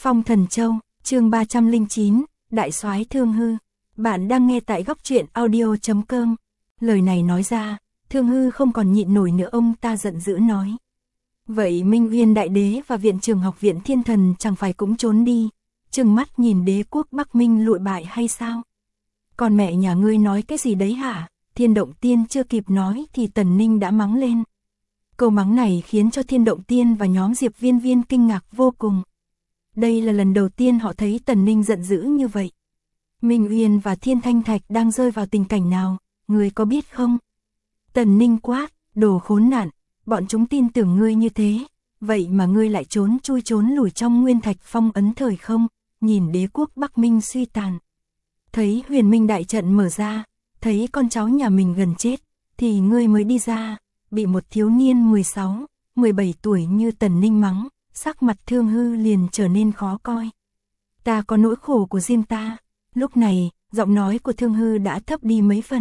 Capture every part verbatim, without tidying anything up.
Phong Thần Châu, chương ba trăm lẻ chín, Đại soái Thương Hư. Bạn đang nghe tại góc truyện audio chấm com. Lời này nói ra, Thương Hư không còn nhịn nổi nữa, ông ta giận dữ nói. Vậy Minh Uyên Đại Đế và Viện Trưởng Học viện Thiên Thần chẳng phải cũng trốn đi, trừng mắt nhìn đế quốc Bắc Minh lụi bại hay sao? Còn mẹ nhà ngươi nói cái gì đấy hả? Thiên Động Tiên chưa kịp nói thì Tần Ninh đã mắng lên. Câu mắng này khiến cho Thiên Động Tiên và nhóm Diệp Viên Viên kinh ngạc vô cùng. Đây là lần đầu tiên họ thấy Tần Ninh giận dữ như vậy. Minh Uyên và Thiên Thanh Thạch đang rơi vào tình cảnh nào, ngươi có biết không? Tần Ninh quát, đồ khốn nạn, bọn chúng tin tưởng ngươi như thế, vậy mà ngươi lại trốn chui trốn lủi trong Nguyên Thạch phong ấn thời không, nhìn đế quốc Bắc Minh suy tàn. Thấy Huyền Minh đại trận mở ra, thấy con cháu nhà mình gần chết, thì ngươi mới đi ra, bị một thiếu niên mười sáu, mười bảy tuổi như Tần Ninh mắng, sắc mặt Thương Hư liền trở nên khó coi. Ta có nỗi khổ của riêng ta. Lúc này, giọng nói của Thương Hư đã thấp đi mấy phần.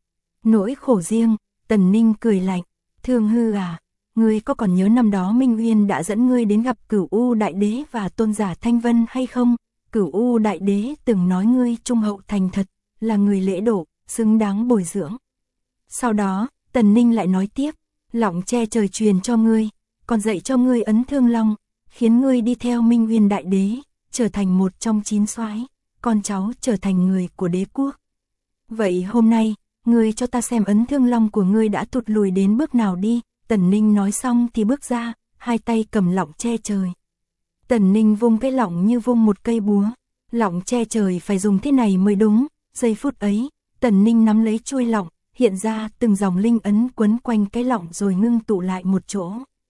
Nỗi khổ riêng, Tần Ninh cười lạnh. Thương Hư à, ngươi có còn nhớ năm đó Minh Uyên đã dẫn ngươi đến gặp Cửu U Đại Đế và tôn giả Thanh Vân hay không? Cửu U Đại Đế từng nói ngươi trung hậu thành thật, là người lễ độ, xứng đáng bồi dưỡng. Sau đó, Tần Ninh lại nói tiếp, lọng che trời truyền cho ngươi, còn dạy cho ngươi ấn Thương Long, khiến ngươi đi theo Minh Uyên Đại Đế, trở thành một trong chín soái, con cháu trở thành người của đế quốc. Vậy hôm nay, ngươi cho ta xem ấn Thương Long của ngươi đã thụt lùi đến bước nào đi. Tần Ninh nói xong thì bước ra, hai tay cầm lọng che trời. Tần Ninh vung cái lọng như vung một cây búa, lọng che trời phải dùng thế này mới đúng. Giây phút ấy, Tần Ninh nắm lấy chuôi lọng, hiện ra từng dòng linh ấn quấn quanh cái lọng rồi ngưng tụ lại một chỗ.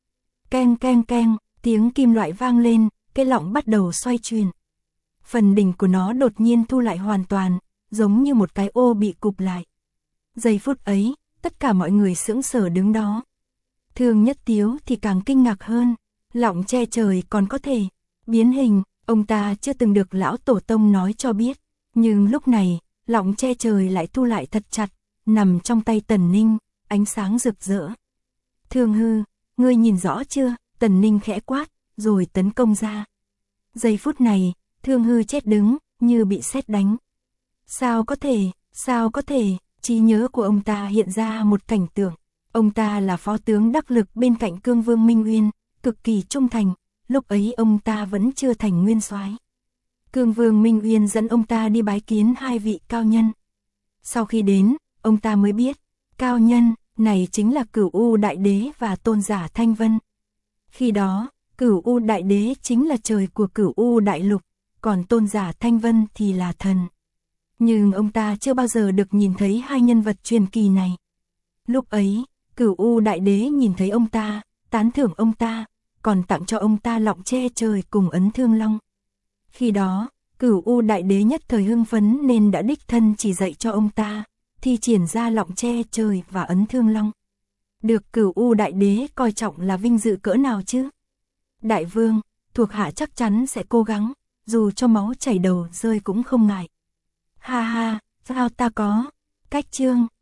Keng keng keng, tiếng kim loại vang lên, cái lọng bắt đầu xoay chuyển. Phần đỉnh của nó đột nhiên thu lại hoàn toàn, giống như một cái ô bị cụp lại. Giây phút ấy, tất cả mọi người sững sờ đứng đó. Thương Nhất Tiếu thì càng kinh ngạc hơn, lọng che trời còn có thể biến hình, ông ta chưa từng được lão tổ tông nói cho biết. Nhưng lúc này, lọng che trời lại thu lại thật chặt, nằm trong tay Tần Ninh, ánh sáng rực rỡ. Thương Hư, ngươi nhìn rõ chưa? Tần Ninh khẽ quát, rồi tấn công ra. Giây phút này, Thương Hư chết đứng, như bị sét đánh. Sao có thể, sao có thể, trí nhớ của ông ta hiện ra một cảnh tượng. Ông ta là phó tướng đắc lực bên cạnh Cương Vương Minh Uyên, cực kỳ trung thành, lúc ấy ông ta vẫn chưa thành nguyên soái. Cương Vương Minh Uyên dẫn ông ta đi bái kiến hai vị cao nhân. Sau khi đến, ông ta mới biết, cao nhân này chính là Cửu U Đại Đế và tôn giả Thanh Vân. Khi đó, Cửu U Đại Đế chính là trời của Cửu U Đại Lục, còn tôn giả Thanh Vân thì là thần. Nhưng ông ta chưa bao giờ được nhìn thấy hai nhân vật truyền kỳ này. Lúc ấy, Cửu U Đại Đế nhìn thấy ông ta, tán thưởng ông ta, còn tặng cho ông ta lọng che trời cùng ấn Thương Long. Khi đó, Cửu U Đại Đế nhất thời hưng phấn nên đã đích thân chỉ dạy cho ông ta, thi triển ra lọng che trời và ấn Thương Long. Được Cửu U Đại Đế coi trọng là vinh dự cỡ nào chứ? Đại vương, thuộc hạ chắc chắn sẽ cố gắng, dù cho máu chảy đầu rơi cũng không ngại. Ha ha, sao ta có cách chương.